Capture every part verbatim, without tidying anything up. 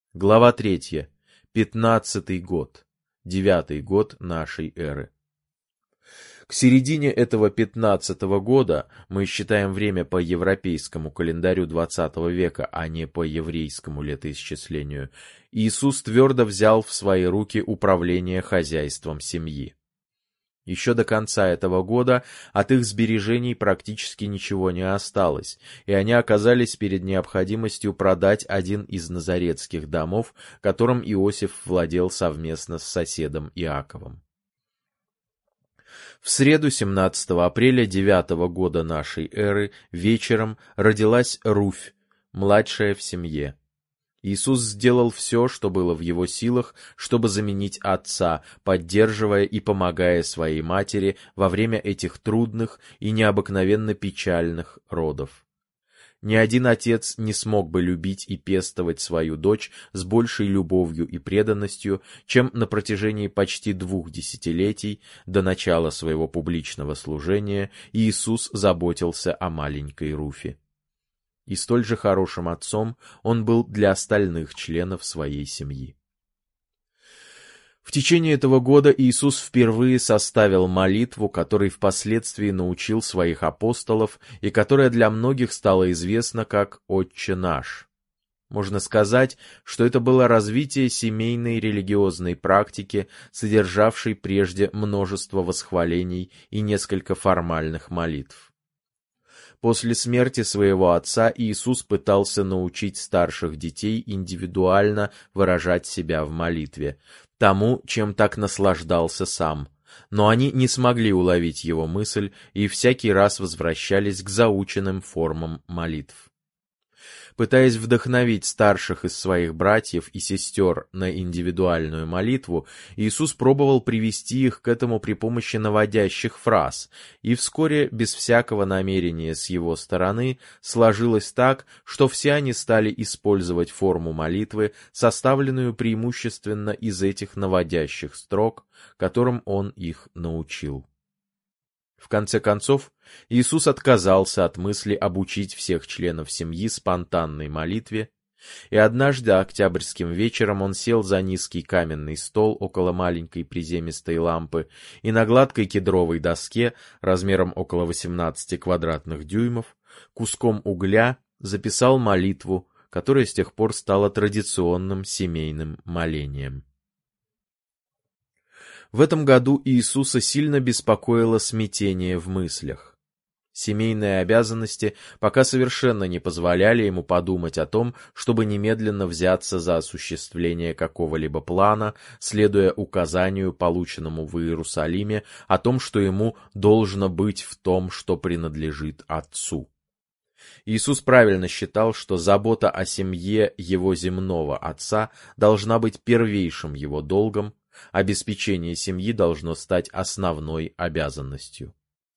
Глава третья. Пятнадцатый год. Девятый год нашей эры. К середине этого пятнадцатого года, мы считаем время по европейскому календарю двадцатого века, а не по еврейскому летоисчислению, Иисус твердо взял в свои руки управление хозяйством семьи. Еще до конца этого года от их сбережений практически ничего не осталось, и они оказались перед необходимостью продать один из назаретских домов, которым Иосиф владел совместно с соседом Иаковом. В среду семнадцатого апреля девятого года нашей эры вечером родилась Руфь, младшая в семье. Иисус сделал все, что было в его силах, чтобы заменить отца, поддерживая и помогая своей матери во время этих трудных и необыкновенно печальных родов. Ни один отец не смог бы любить и пестовать свою дочь с большей любовью и преданностью, чем на протяжении почти двух десятилетий до начала своего публичного служения Иисус заботился о маленькой Руфи. И столь же хорошим отцом он был для остальных членов своей семьи. В течение этого года Иисус впервые составил молитву, которой впоследствии научил своих апостолов и которая для многих стала известна как «Отче наш». Можно сказать, что это было развитие семейной религиозной практики, содержавшей прежде множество восхвалений и несколько формальных молитв. После смерти своего отца Иисус пытался научить старших детей индивидуально выражать себя в молитве, тому, чем так наслаждался сам, но они не смогли уловить его мысль и всякий раз возвращались к заученным формам молитв. Пытаясь вдохновить старших из своих братьев и сестер на индивидуальную молитву, Иисус пробовал привести их к этому при помощи наводящих фраз, и вскоре, без всякого намерения с его стороны, сложилось так, что все они стали использовать форму молитвы, составленную преимущественно из этих наводящих строк, которым он их научил. В конце концов, Иисус отказался от мысли обучить всех членов семьи спонтанной молитве, и однажды октябрьским вечером он сел за низкий каменный стол около маленькой приземистой лампы и на гладкой кедровой доске размером около восемнадцати квадратных дюймов куском угля записал молитву, которая с тех пор стала традиционным семейным молением. В этом году Иисуса сильно беспокоило смятение в мыслях. Семейные обязанности пока совершенно не позволяли ему подумать о том, чтобы немедленно взяться за осуществление какого-либо плана, следуя указанию, полученному в Иерусалиме, о том, что ему должно быть в том, что принадлежит Отцу. Иисус правильно считал, что забота о семье его земного Отца должна быть первейшим его долгом, обеспечение семьи должно стать основной обязанностью.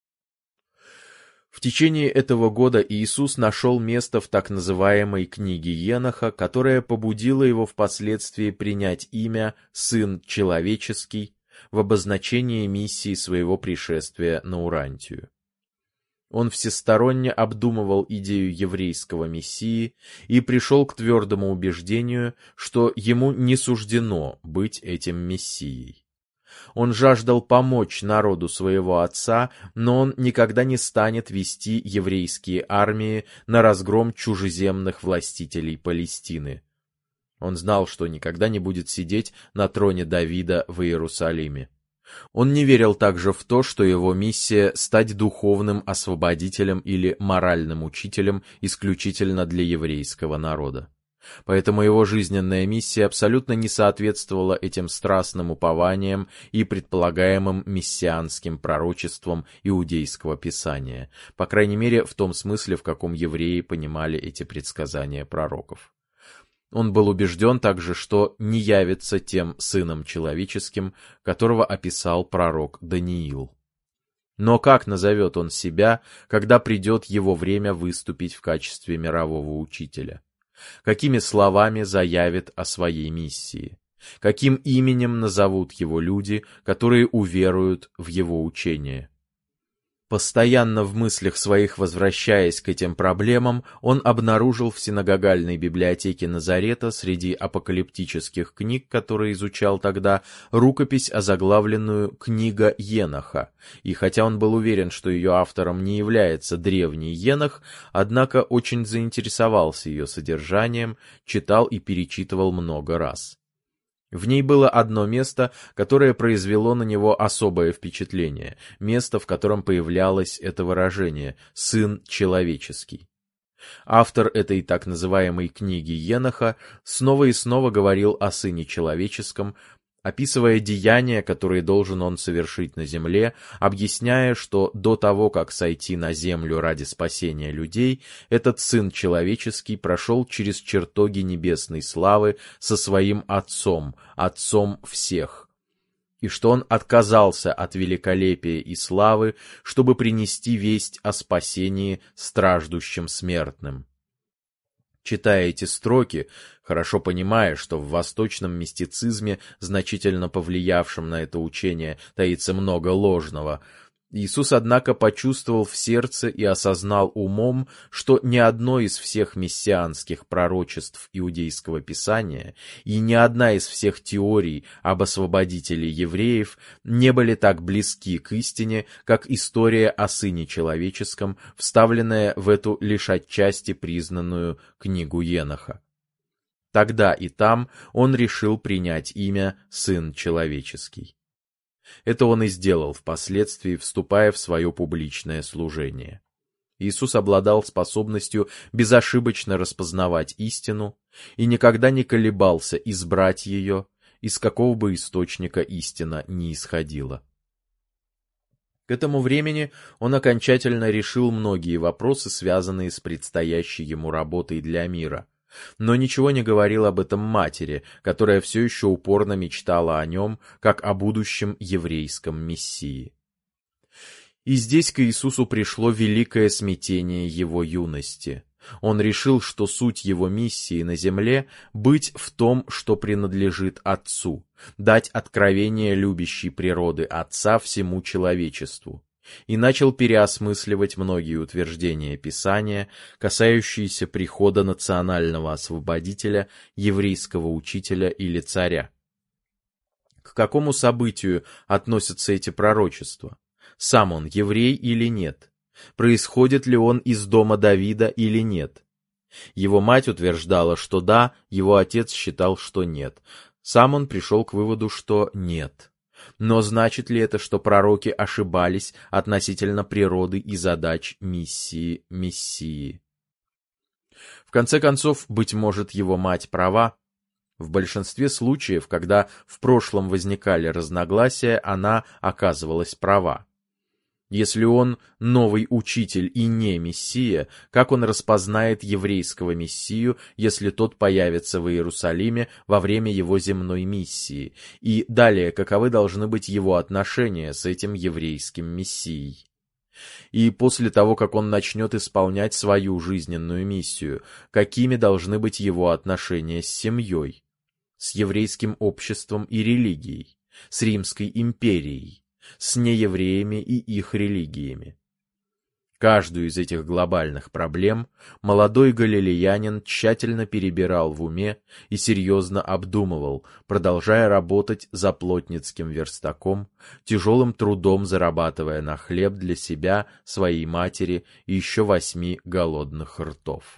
В течение этого года Иисус нашел место в так называемой книге Еноха, которая побудила его впоследствии принять имя «Сын человеческий» в обозначении миссии своего пришествия на Урантию. Он всесторонне обдумывал идею еврейского мессии и пришел к твердому убеждению, что ему не суждено быть этим мессией. Он жаждал помочь народу своего отца, но он никогда не станет вести еврейские армии на разгром чужеземных властителей Палестины. Он знал, что никогда не будет сидеть на троне Давида в Иерусалиме. Он не верил также в то, что его миссия — стать духовным освободителем или моральным учителем исключительно для еврейского народа. Поэтому его жизненная миссия абсолютно не соответствовала этим страстным упованиям и предполагаемым мессианским пророчествам иудейского писания, по крайней мере в том смысле, в каком евреи понимали эти предсказания пророков. Он был убежден также, что не явится тем сыном человеческим, которого описал пророк Даниил. Но как назовет он себя, когда придет его время выступить в качестве мирового учителя? Какими словами заявит о своей миссии? Каким именем назовут его люди, которые уверуют в его учение? Постоянно в мыслях своих возвращаясь к этим проблемам, он обнаружил в синагогальной библиотеке Назарета среди апокалиптических книг, которые изучал тогда, рукопись, озаглавленную «Книга Еноха», и хотя он был уверен, что ее автором не является древний Енох, однако очень заинтересовался ее содержанием, читал и перечитывал много раз. В ней было одно место, которое произвело на него особое впечатление, место, в котором появлялось это выражение «сын человеческий». Автор этой так называемой книги Еноха снова и снова говорил о Сыне Человеческом, описывая деяния, которые должен он совершить на земле, объясняя, что до того, как сойти на землю ради спасения людей, этот Сын Человеческий прошел через чертоги небесной славы со своим Отцом, Отцом всех, и что он отказался от великолепия и славы, чтобы принести весть о спасении страждущим смертным. Читая эти строки, хорошо понимая, что в восточном мистицизме, значительно повлиявшем на это учение, таится много ложного, Иисус, однако, почувствовал в сердце и осознал умом, что ни одно из всех мессианских пророчеств иудейского писания и ни одна из всех теорий об освободителе евреев не были так близки к истине, как история о Сыне Человеческом, вставленная в эту лишь отчасти признанную книгу Еноха. Тогда и там он решил принять имя Сын Человеческий. Это он и сделал впоследствии, вступая в свое публичное служение. Иисус обладал способностью безошибочно распознавать истину и никогда не колебался избрать ее, из какого бы источника истина ни исходила. К этому времени он окончательно решил многие вопросы, связанные с предстоящей ему работой для мира, но ничего не говорил об этом матери, которая все еще упорно мечтала о нем, как о будущем еврейском мессии. И здесь к Иисусу пришло великое смятение его юности. Он решил, что суть его миссии на земле — быть в том, что принадлежит Отцу, дать откровение любящей природы Отца всему человечеству, и начал переосмысливать многие утверждения Писания, касающиеся прихода национального освободителя, еврейского учителя или царя. К какому событию относятся эти пророчества? Сам он еврей или нет? Происходит ли он из дома Давида или нет? Его мать утверждала, что да, его отец считал, что нет. Сам он пришел к выводу, что нет. Но значит ли это, что пророки ошибались относительно природы и задач миссии Мессии? В конце концов, быть может, его мать права. В большинстве случаев, когда в прошлом возникали разногласия, она оказывалась права. Если он новый учитель и не Мессия, как он распознает еврейского Мессию, если тот появится в Иерусалиме во время его земной миссии? И далее, каковы должны быть его отношения с этим еврейским Мессией? И после того, как он начнет исполнять свою жизненную миссию, какими должны быть его отношения с семьей, с еврейским обществом и религией, с Римской империей, с неевреями и их религиями? Каждую из этих глобальных проблем молодой галилеянин тщательно перебирал в уме и серьезно обдумывал, продолжая работать за плотницким верстаком, тяжелым трудом зарабатывая на хлеб для себя, своей матери и еще восьми голодных ртов.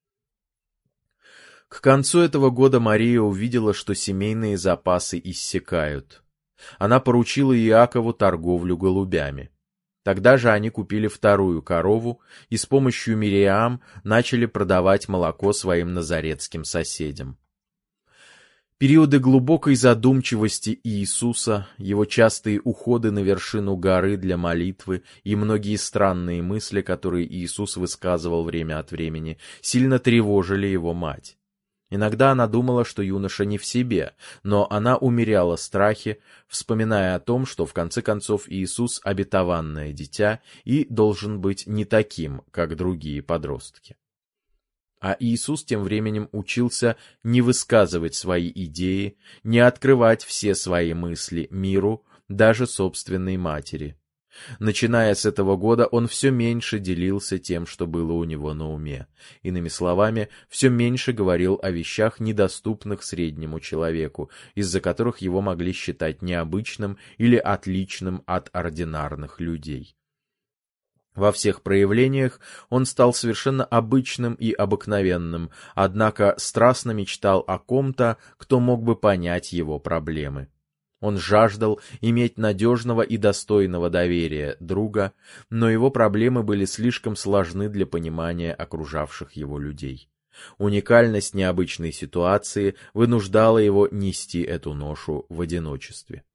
К концу этого года Мария увидела, что семейные запасы иссякают. Она поручила Иакову торговлю голубями. Тогда же они купили вторую корову и с помощью Мириам начали продавать молоко своим назаретским соседям. Периоды глубокой задумчивости Иисуса, его частые уходы на вершину горы для молитвы и многие странные мысли, которые Иисус высказывал время от времени, сильно тревожили его мать. Иногда она думала, что юноша не в себе, но она умеряла страхи, вспоминая о том, что в конце концов Иисус — обетованное дитя и должен быть не таким, как другие подростки. А Иисус тем временем учился не высказывать свои идеи, не открывать все свои мысли миру, даже собственной матери. Начиная с этого года он все меньше делился тем, что было у него на уме. Иными словами, все меньше говорил о вещах, недоступных среднему человеку, из-за которых его могли считать необычным или отличным от ординарных людей. Во всех проявлениях он стал совершенно обычным и обыкновенным, однако страстно мечтал о ком-то, кто мог бы понять его проблемы. Он жаждал иметь надежного и достойного доверия друга, но его проблемы были слишком сложны для понимания окружавших его людей. Уникальность необычной ситуации вынуждала его нести эту ношу в одиночестве.